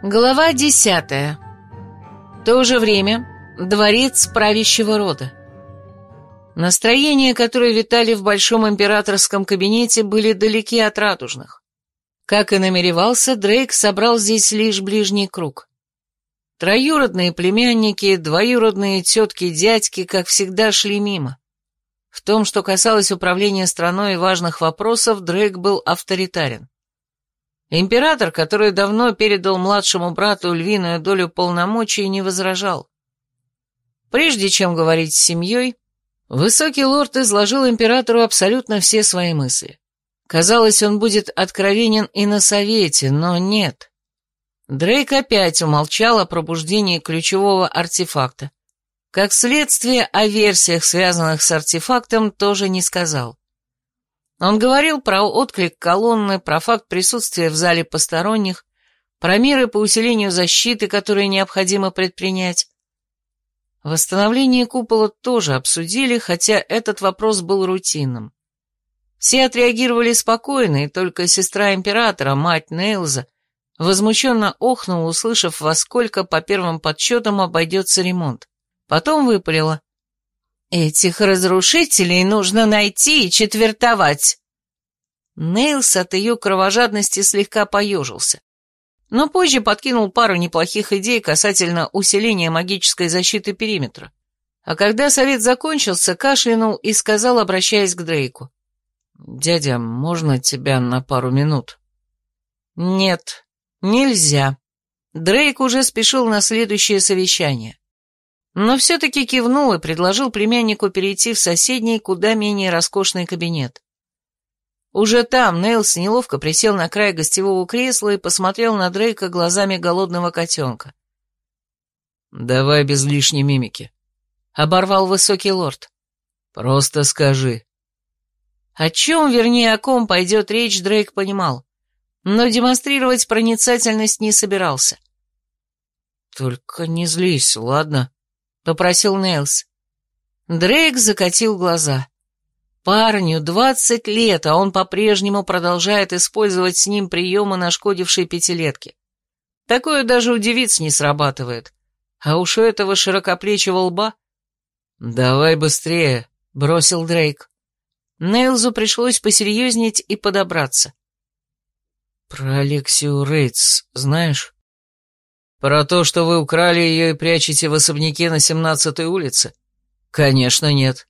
Глава 10. В то же время дворец правящего рода. Настроения, которые витали в большом императорском кабинете, были далеки от радужных. Как и намеревался, Дрейк собрал здесь лишь ближний круг. Троюродные племянники, двоюродные тетки-дядьки, как всегда, шли мимо. В том, что касалось управления страной и важных вопросов, Дрейк был авторитарен. Император, который давно передал младшему брату львиную долю полномочий, не возражал. Прежде чем говорить с семьей, высокий лорд изложил императору абсолютно все свои мысли. Казалось, он будет откровенен и на совете, но нет. Дрейк опять умолчал о пробуждении ключевого артефакта. Как следствие, о версиях, связанных с артефактом, тоже не сказал. Он говорил про отклик колонны, про факт присутствия в зале посторонних, про меры по усилению защиты, которые необходимо предпринять. Восстановление купола тоже обсудили, хотя этот вопрос был рутинным. Все отреагировали спокойно, и только сестра императора, мать Нейлза, возмущенно охнула, услышав, во сколько по первым подсчетам обойдется ремонт. Потом выпалила: «Этих разрушителей нужно найти и четвертовать». Нейлс от ее кровожадности слегка поежился, но позже подкинул пару неплохих идей касательно усиления магической защиты периметра. А когда совет закончился, кашлянул и сказал, обращаясь к Дрейку: «Дядя, можно тебя на пару минут?» «Нет, нельзя». Дрейк уже спешил на следующее совещание. Но все-таки кивнул и предложил племяннику перейти в соседний, куда менее роскошный кабинет. Уже там Нейлс неловко присел на край гостевого кресла и посмотрел на Дрейка глазами голодного котенка. «Давай без лишней мимики», — оборвал высокий лорд. «Просто скажи». О чем, вернее, о ком пойдет речь, Дрейк понимал, но демонстрировать проницательность не собирался. «Только не злись, ладно?» — попросил Нейлс. Дрейк закатил глаза. Парню 20 лет, а он по-прежнему продолжает использовать с ним приемы нашкодившей пятилетки. Такое даже у девиц не срабатывает. А уж у этого широкоплечего лба... «Давай быстрее», — бросил Дрейк. Нейлзу пришлось посерьезнеть и подобраться. «Про Алексию Рейтс знаешь? Про то, что вы украли ее и прячете в особняке на 17-й улице? Конечно, нет».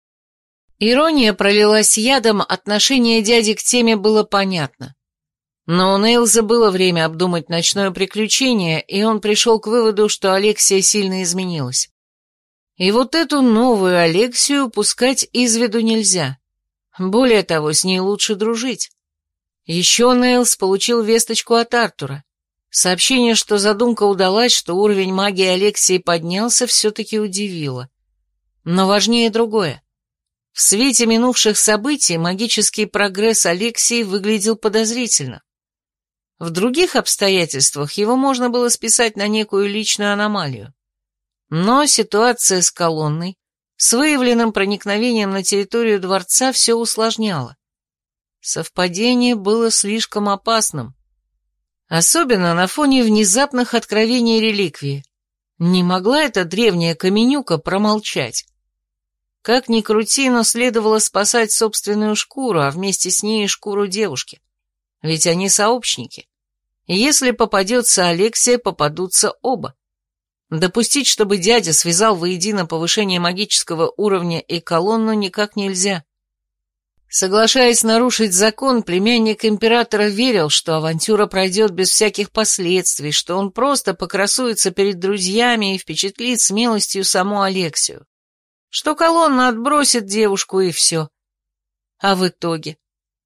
Ирония пролилась ядом, отношение дяди к теме было понятно. Но у Нейлза было время обдумать ночное приключение, и он пришел к выводу, что Алексия сильно изменилась. И вот эту новую Алексию пускать из виду нельзя. Более того, с ней лучше дружить. Еще Нейлз получил весточку от Артура. Сообщение, что задумка удалась, что уровень магии Алексии поднялся, все-таки удивило. Но важнее другое. В свете минувших событий магический прогресс Алексии выглядел подозрительно. В других обстоятельствах его можно было списать на некую личную аномалию. Но ситуация с колонной, с выявленным проникновением на территорию дворца, все усложняла. Совпадение было слишком опасным. Особенно на фоне внезапных откровений реликвии. Не могла эта древняя каменюка промолчать. Как ни крути, но следовало спасать собственную шкуру, а вместе с ней и шкуру девушки. Ведь они сообщники. Если попадется Алексия, попадутся оба. Допустить, чтобы дядя связал воедино повышение магического уровня и колонну, никак нельзя. Соглашаясь нарушить закон, племянник императора верил, что авантюра пройдет без всяких последствий, что он просто покрасуется перед друзьями и впечатлит смелостью саму Алексию. Что колонна отбросит девушку и все. А в итоге?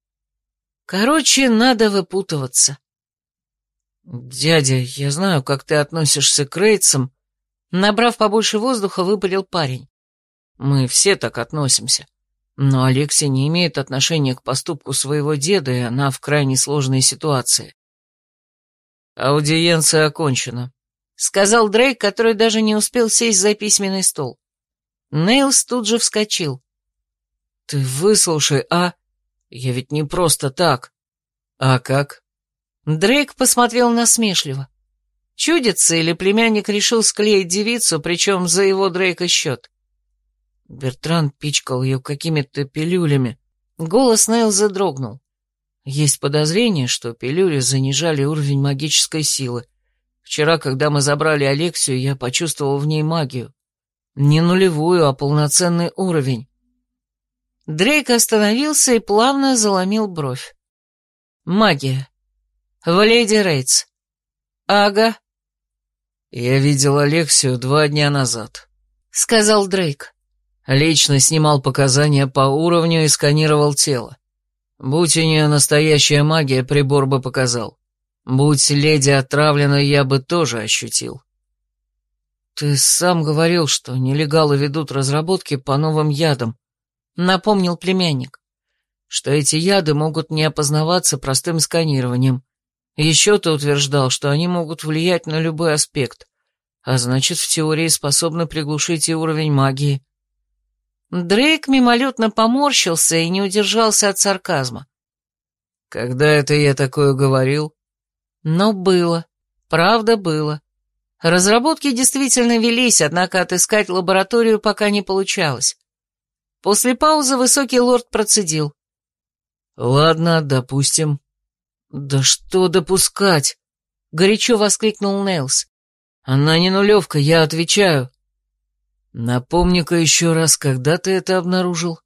Короче, надо выпутываться. «Дядя, я знаю, как ты относишься к Рейтсам», — набрав побольше воздуха, выпалил парень. «Мы все так относимся. Но Алексия не имеет отношения к поступку своего деда, и она в крайне сложной ситуации». «Аудиенция окончена», — сказал Дрейк, который даже не успел сесть за письменный стол. Нейлс тут же вскочил. «Ты выслушай, а? Я ведь не просто так». «А как?» Дрейк посмотрел насмешливо. Чудится, или племянник решил склеить девицу, причем за его Дрейка счет? Бертран пичкал ее какими-то пилюлями. Голос Нейлза дрогнул. Есть подозрение, что пилюли занижали уровень магической силы. Вчера, когда мы забрали Алексию, я почувствовал в ней магию. Не нулевую, а полноценный уровень. Дрейк остановился и плавно заломил бровь. Магия. В леди Рейтс. Ага. Я видел Алексию 2 дня назад, сказал Дрейк. Лично снимал показания по уровню и сканировал тело. Будь у нее настоящая магия, прибор бы показал. Будь леди отравлена, я бы тоже ощутил. Ты сам говорил, что нелегалы ведут разработки по новым ядам, напомнил племянник. Что эти яды могут не опознаваться простым сканированием. Еще ты утверждал, что они могут влиять на любой аспект, а значит, в теории способны приглушить и уровень магии. Дрейк мимолетно поморщился и не удержался от сарказма. Когда это я такое говорил? Но было. Правда, было. Разработки действительно велись, однако отыскать лабораторию пока не получалось. После паузы высокий лорд процедил. Ладно, допустим. Да что допускать? Горячо воскликнул Нейлс. Она не нулевка, я отвечаю. Напомни-ка еще раз, когда ты это обнаружил?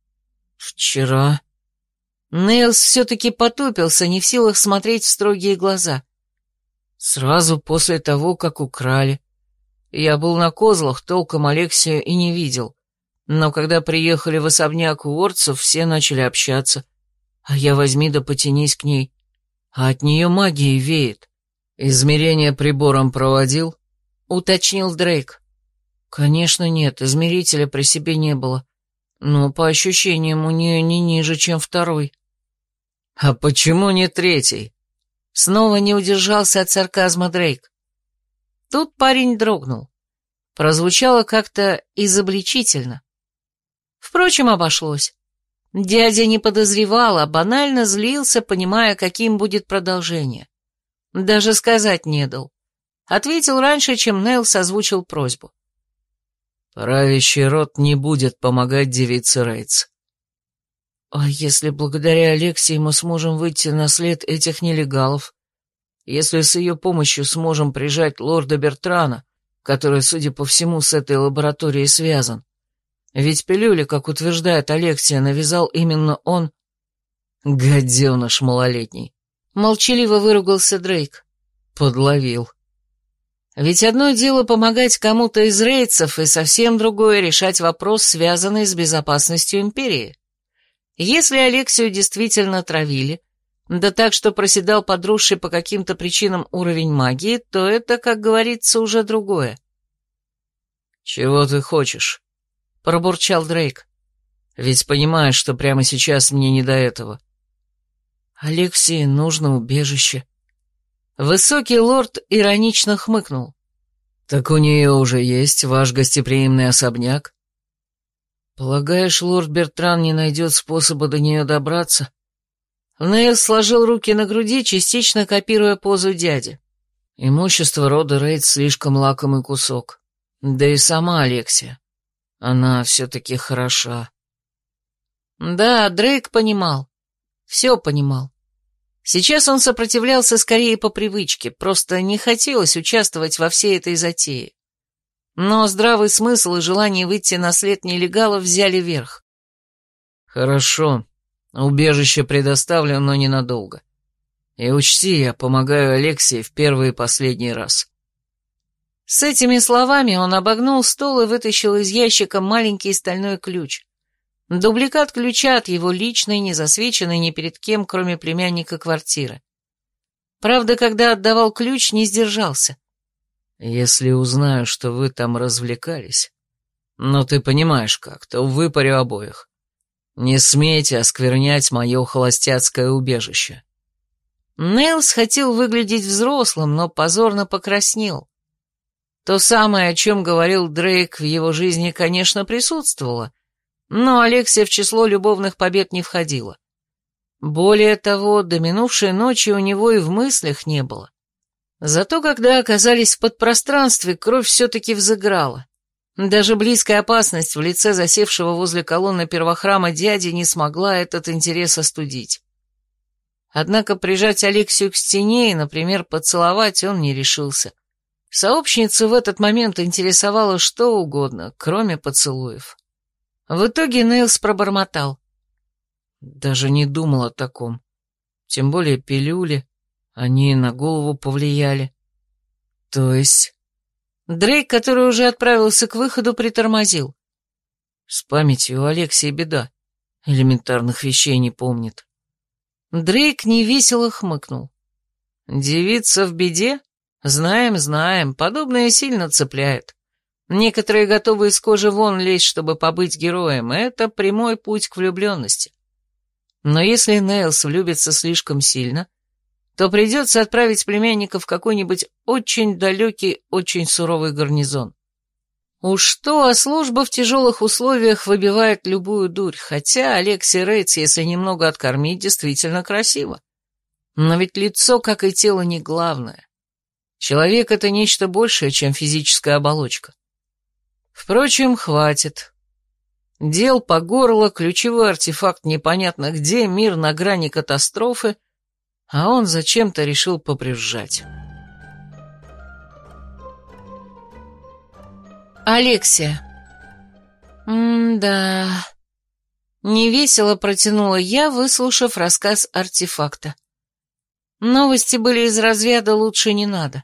Вчера. Нейлс все-таки потупился, не в силах смотреть в строгие глаза. Сразу после того, как украли. Я был на козлах, толком Алексию и не видел. Но когда приехали в особняк уордцев, все начали общаться. А я возьми да потянись к ней. А от нее магией веет. Измерение прибором проводил? Уточнил Дрейк. Конечно, нет, измерителя при себе не было. Но по ощущениям у нее не ниже, чем 2. А почему не 3? Снова не удержался от сарказма Дрейк. Тут парень дрогнул. Прозвучало как-то изобличительно. Впрочем, обошлось. Дядя не подозревал, а банально злился, понимая, каким будет продолжение. Даже сказать не дал. Ответил раньше, чем Нейлс озвучил просьбу. Правящий род не будет помогать девице Рейтс. А если благодаря Алексии мы сможем выйти на след этих нелегалов? Если с ее помощью сможем прижать лорда Бертрана, который, судя по всему, с этой лабораторией связан? Ведь пилюли, как утверждает Алексия, навязал именно он. Гаденыш малолетний. Молчаливо выругался Дрейк. Подловил. Ведь одно дело помогать кому-то из рейдцев, и совсем другое решать вопрос, связанный с безопасностью империи. Если Алексию действительно травили, да так, что проседал подросший по каким-то причинам уровень магии, то это, как говорится, уже другое. «Чего ты хочешь?» — пробурчал Дрейк. «Ведь понимаешь, что прямо сейчас мне не до этого». «Алексии нужно убежище». Высокий лорд иронично хмыкнул. «Так у нее уже есть ваш гостеприимный особняк?» «Полагаешь, лорд Бертран не найдет способа до нее добраться?» Нейлс сложил руки на груди, частично копируя позу дяди. «Имущество рода Рейд слишком лакомый кусок. Да и сама Алексия. Она все-таки хороша». Да, Дрейк понимал. Все понимал. Сейчас он сопротивлялся скорее по привычке, просто не хотелось участвовать во всей этой затее. Но здравый смысл и желание выйти на след нелегалов взяли верх. «Хорошо, убежище предоставлю, но ненадолго. И учти, я помогаю Алексии в первый и последний раз». С этими словами он обогнул стол и вытащил из ящика маленький стальной ключ. Дубликат ключа от его личной, не засвеченной ни перед кем, кроме племянника, квартиры. Правда, когда отдавал ключ, не сдержался. «Если узнаю, что вы там развлекались, но ты понимаешь как, то выпарю обоих. Не смейте осквернять мое холостяцкое убежище». Нейлс хотел выглядеть взрослым, но позорно покраснел. То самое, о чем говорил Дрейк, в его жизни, конечно, присутствовало, но Алексия в число любовных побед не входила. Более того, до минувшей ночи у него и в мыслях не было. Зато когда оказались в подпространстве, кровь все-таки взыграла. Даже близкая опасность в лице засевшего возле колонны первохрама дяди не смогла этот интерес остудить. Однако прижать Алексию к стене и, например, поцеловать он не решился. Сообщницу в этот момент интересовало что угодно, кроме поцелуев. В итоге Нейлс пробормотал. Даже не думал о таком. Тем более пилюли, они на голову повлияли. То есть... Дрейк, который уже отправился к выходу, притормозил. С памятью у Алексии беда. Элементарных вещей не помнит. Дрейк невесело хмыкнул. Девица в беде? Знаем, знаем, подобное сильно цепляет. Некоторые готовы из кожи вон лезть, чтобы побыть героем. Это прямой путь к влюбленности. Но если Нейлс влюбится слишком сильно, то придется отправить племянника в какой-нибудь очень далекий, очень суровый гарнизон. Уж что, а служба в тяжелых условиях выбивает любую дурь, хотя Алекси Рейтс, если немного откормить, действительно красиво. Но ведь лицо, как и тело, не главное. Человек — это нечто большее, чем физическая оболочка. Впрочем, хватит. Дел по горло, ключевой артефакт непонятно где, мир на грани катастрофы, а он зачем-то решил побрюзжать. Алексия. Да. Невесело протянула я, выслушав рассказ артефакта. Новости были из разряда «лучше не надо».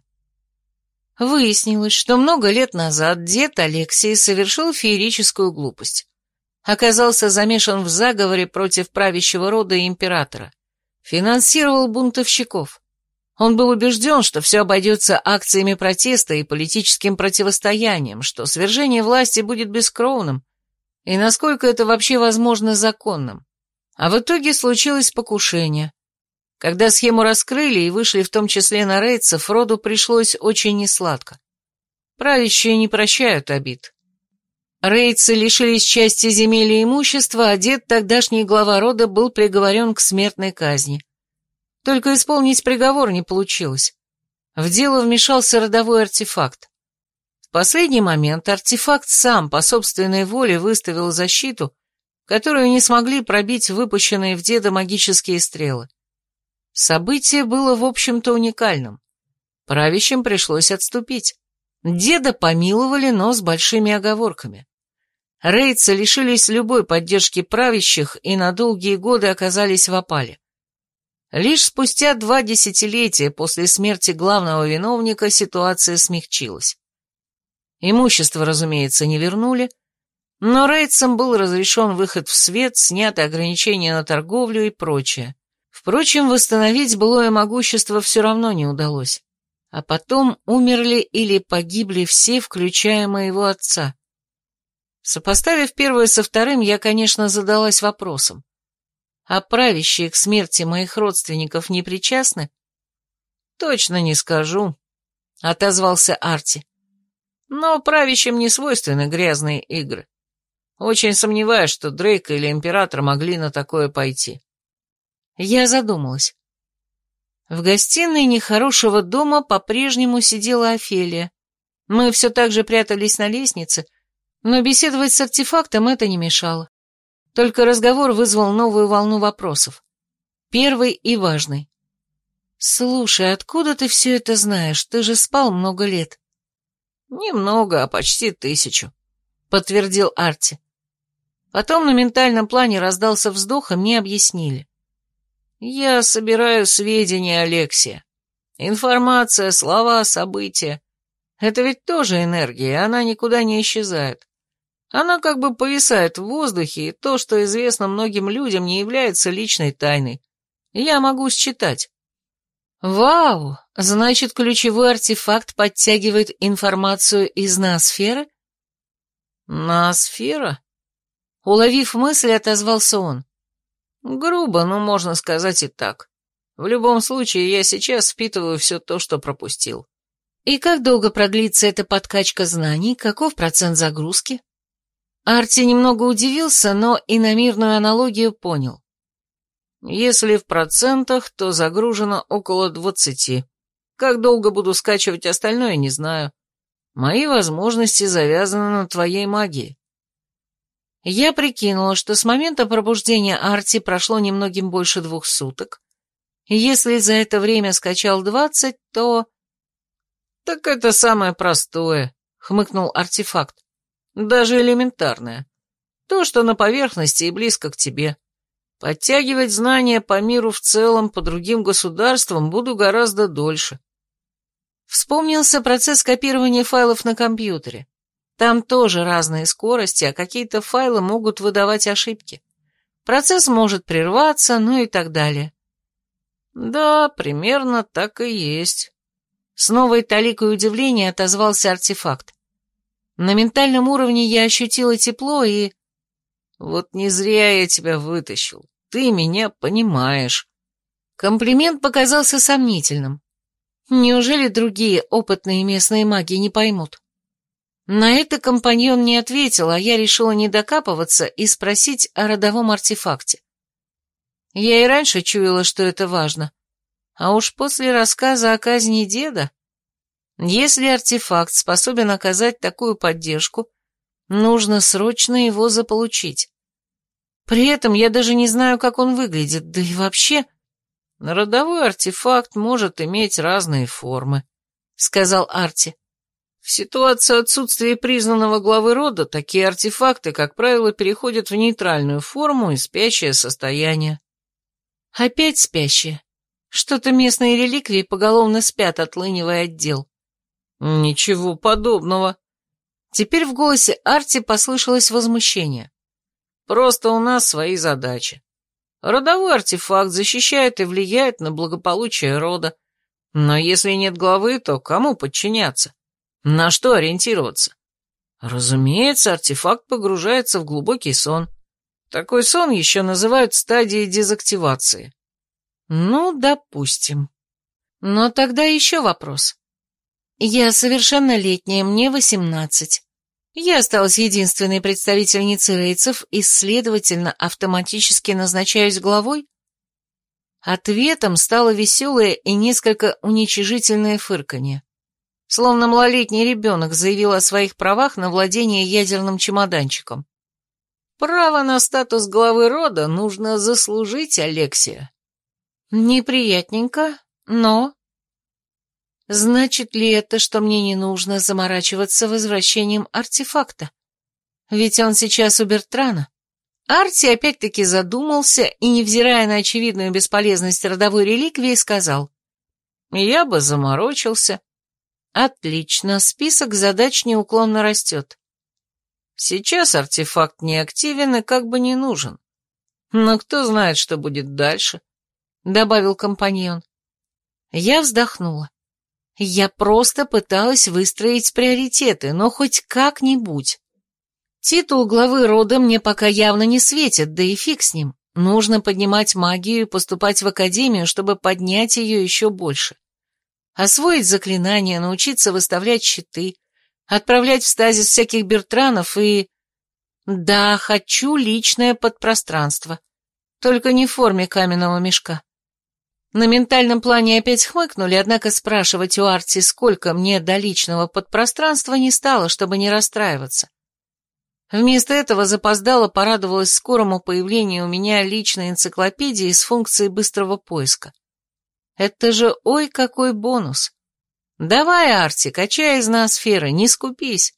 Выяснилось, что много лет назад дед Алексии совершил феерическую глупость. Оказался замешан в заговоре против правящего рода и императора. Финансировал бунтовщиков. Он был убежден, что все обойдется акциями протеста и политическим противостоянием, что свержение власти будет бескровным, и насколько это вообще возможно законным. А в итоге случилось покушение. Когда схему раскрыли и вышли в том числе на Рейтсов, роду пришлось очень несладко. Правящие не прощают обид. Рейтсы лишились части земель и имущества, а дед, тогдашний глава рода, был приговорен к смертной казни. Только исполнить приговор не получилось. В дело вмешался родовой артефакт. В последний момент артефакт сам по собственной воле выставил защиту, которую не смогли пробить выпущенные в деда магические стрелы. Событие было, в общем-то, уникальным. Правящим пришлось отступить. Деда помиловали, но с большими оговорками. Рейтсы лишились любой поддержки правящих и на долгие годы оказались в опале. Лишь спустя 2 десятилетия после смерти главного виновника ситуация смягчилась. Имущество, разумеется, не вернули, но Рейтсам был разрешен выход в свет, сняты ограничения на торговлю и прочее. Впрочем, восстановить былое могущество все равно не удалось. А потом умерли или погибли все, включая моего отца. Сопоставив первое со вторым, я, конечно, задалась вопросом. А правящие к смерти моих родственников не причастны? Точно не скажу, отозвался Арти. Но правящим не свойственны грязные игры. Очень сомневаюсь, что Дрейк или Император могли на такое пойти. Я задумалась. В гостиной нехорошего дома по-прежнему сидела Офелия. Мы все так же прятались на лестнице, но беседовать с артефактом это не мешало. Только разговор вызвал новую волну вопросов. Первый и важный. «Слушай, откуда ты все это знаешь? Ты же спал много лет». «Немного, а почти 1000», — подтвердил Арти. Потом на ментальном плане раздался вздох, и мне объяснили. «Я собираю сведения, Алексия. Информация, слова, события. Это ведь тоже энергия, она никуда не исчезает. Она как бы повисает в воздухе, и то, что известно многим людям, не является личной тайной. Я могу считать». «Вау! Значит, ключевой артефакт подтягивает информацию из ноосферы?» «Ноосфера?» Уловив мысль, отозвался он. «Грубо, но можно сказать и так. В любом случае, я сейчас впитываю все то, что пропустил». «И как долго продлится эта подкачка знаний? Каков процент загрузки?» Арти немного удивился, но иномирную аналогию понял. «Если в процентах, то загружено около 20. Как долго буду скачивать остальное, не знаю. Мои возможности завязаны на твоей магии. Я прикинула, что с момента пробуждения Арти прошло немногим больше 2 суток. Если за это время скачал 20, то... Так это самое простое, хмыкнул артефакт. Даже элементарное. То, что на поверхности и близко к тебе. Подтягивать знания по миру в целом, по другим государствам буду гораздо дольше. Вспомнился процесс копирования файлов на компьютере. Там тоже разные скорости, а какие-то файлы могут выдавать ошибки. Процесс может прерваться, ну и так далее. Да, примерно так и есть. С новой толикой удивления отозвался артефакт. На ментальном уровне я ощутила тепло и... Вот не зря я тебя вытащил. Ты меня понимаешь. Комплимент показался сомнительным. Неужели другие опытные местные маги не поймут? На это компаньон не ответил, а я решила не докапываться и спросить о родовом артефакте. Я и раньше чуяла, что это важно. А уж после рассказа о казни деда... Если артефакт способен оказать такую поддержку, нужно срочно его заполучить. При этом я даже не знаю, как он выглядит, да и вообще... Родовой артефакт может иметь разные формы, сказал Арти. В ситуации отсутствия признанного главы рода такие артефакты, как правило, переходят в нейтральную форму и спящее состояние. Опять спящее. Что-то местные реликвии поголовно спят, отлынивая от дел. Ничего подобного. Теперь в голосе Арти послышалось возмущение. Просто у нас свои задачи. Родовой артефакт защищает и влияет на благополучие рода. Но если нет главы, то кому подчиняться? На что ориентироваться? Разумеется, артефакт погружается в глубокий сон. Такой сон еще называют стадией дезактивации. Ну, допустим. Но тогда еще вопрос. Я совершеннолетняя, мне 18. Я осталась единственной представительницей рейцев и, следовательно, автоматически назначаюсь главой? Ответом стало веселое и несколько уничижительное фырканье. Словно малолетний ребенок заявил о своих правах на владение ядерным чемоданчиком. Право на статус главы рода нужно заслужить, Алексия. Неприятненько, но... Значит ли это, что мне не нужно заморачиваться возвращением артефакта? Ведь он сейчас у Бертрана. Арти опять-таки задумался и, невзирая на очевидную бесполезность родовой реликвии, сказал: «Я бы заморочился». Отлично, список задач неуклонно растет. Сейчас артефакт не активен и как бы не нужен. Но кто знает, что будет дальше, добавил компаньон. Я вздохнула. Я просто пыталась выстроить приоритеты, но хоть как-нибудь. Титул главы рода мне пока явно не светит, да и фиг с ним. Нужно поднимать магию и поступать в академию, чтобы поднять ее еще больше. Освоить заклинания, научиться выставлять щиты, отправлять в стазис всяких Бертранов и... Да, хочу личное подпространство. Только не в форме каменного мешка. На ментальном плане опять хмыкнули, однако спрашивать у Арти, сколько мне до личного подпространства, не стало, чтобы не расстраиваться. Вместо этого запоздало порадовалась скорому появлению у меня личной энциклопедии с функцией быстрого поиска. Это же ой какой бонус. Давай, Арти, качай из ноосферы, не скупись.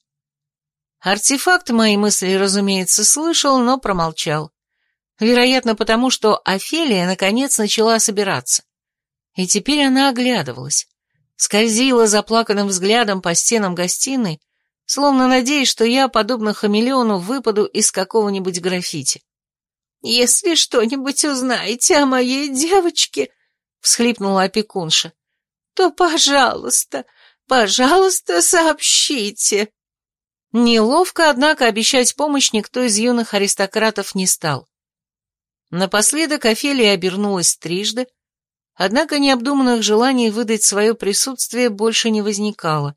Артефакт мои мысли, разумеется, слышал, но промолчал. Вероятно, потому что Офелия наконец начала собираться. И теперь она оглядывалась, скользила заплаканным взглядом по стенам гостиной, словно надеясь, что я, подобно хамелеону, выпаду из какого-нибудь граффити. «Если что-нибудь узнаете о моей девочке», — всхлипнула опекунша, — «то, пожалуйста, пожалуйста, сообщите». Неловко, однако, обещать помощь никто из юных аристократов не стал. Напоследок Офелия обернулась трижды, однако необдуманных желаний выдать свое присутствие больше не возникало.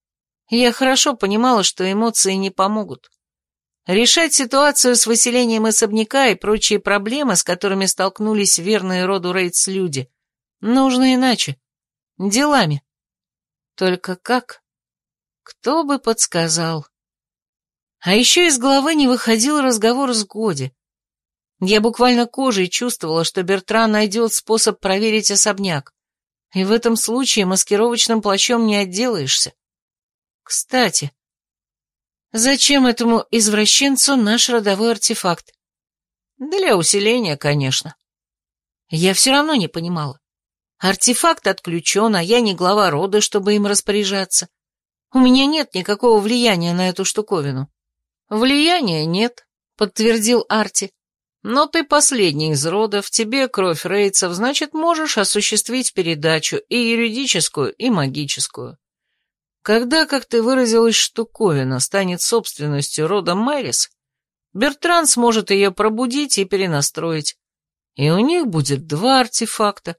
Я хорошо понимала, что эмоции не помогут. Решать ситуацию с выселением особняка и прочие проблемы, с которыми столкнулись верные роду Рейтс люди, нужно иначе. Делами. Только как? Кто бы подсказал? А еще из головы не выходил разговор с Годи. Я буквально кожей чувствовала, что Бертран найдет способ проверить особняк, и в этом случае маскировочным плащом не отделаешься. Кстати, зачем этому извращенцу наш родовой артефакт? Для усиления, конечно. Я все равно не понимала. Артефакт отключен, а я не глава рода, чтобы им распоряжаться. У меня нет никакого влияния на эту штуковину. Влияния нет, подтвердил Арти. Но ты последний из рода, в тебе кровь рейцев, значит, можешь осуществить передачу и юридическую, и магическую. Когда, как ты выразилась, штуковина станет собственностью рода Мэрис, Бертран сможет ее пробудить и перенастроить. И у них будет 2 артефакта.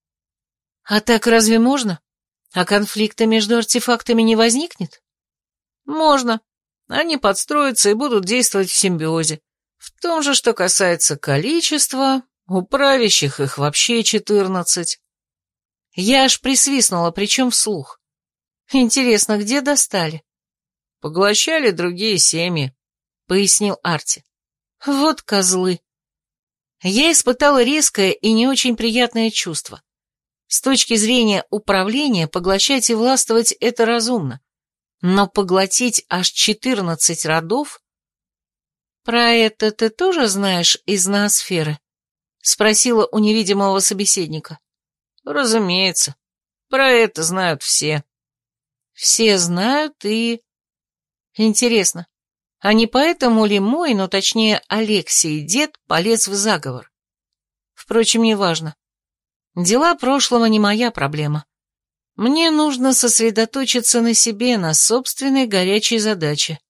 А так разве можно? А конфликта между артефактами не возникнет? Можно. Они подстроятся и будут действовать в симбиозе. В том же, что касается количества, у правящих их вообще 14. Я аж присвистнула, причем вслух. Интересно, где достали? Поглощали другие семьи, пояснил Арти. Вот козлы. Я испытала резкое и не очень приятное чувство. С точки зрения управления, поглощать и властвовать – это разумно. Но поглотить аж 14 родов? Про это ты тоже знаешь из ноосферы? Спросила у невидимого собеседника. Разумеется. Про это знают все. Все знают и... Интересно, а не поэтому ли мой, но точнее Алексей, дед, полез в заговор? Впрочем, неважно. Дела прошлого не моя проблема. Мне нужно сосредоточиться на себе, на собственной горячей задаче.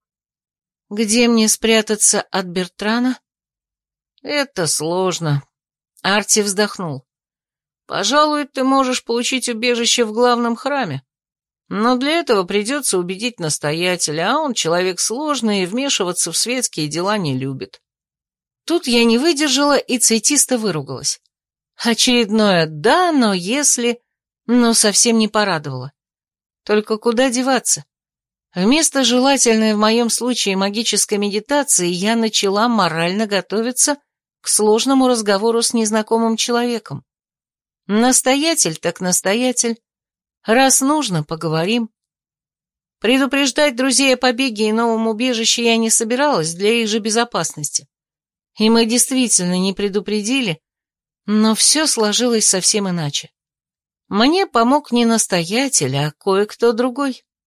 Где мне спрятаться от Бертрана? Это сложно. Арти вздохнул. Пожалуй, ты можешь получить убежище в главном храме. Но для этого придется убедить настоятеля, а он человек сложный и вмешиваться в светские дела не любит. Тут я не выдержала и цветисто выругалась. Очередное «да, но если...» но совсем не порадовало. Только куда деваться? Вместо желательной в моем случае магической медитации я начала морально готовиться к сложному разговору с незнакомым человеком. Настоятель так настоятель. Раз нужно, поговорим. Предупреждать друзей о побеге и новом убежище я не собиралась для их же безопасности. И мы действительно не предупредили, но все сложилось совсем иначе. Мне помог не настоятель, а кое-кто другой.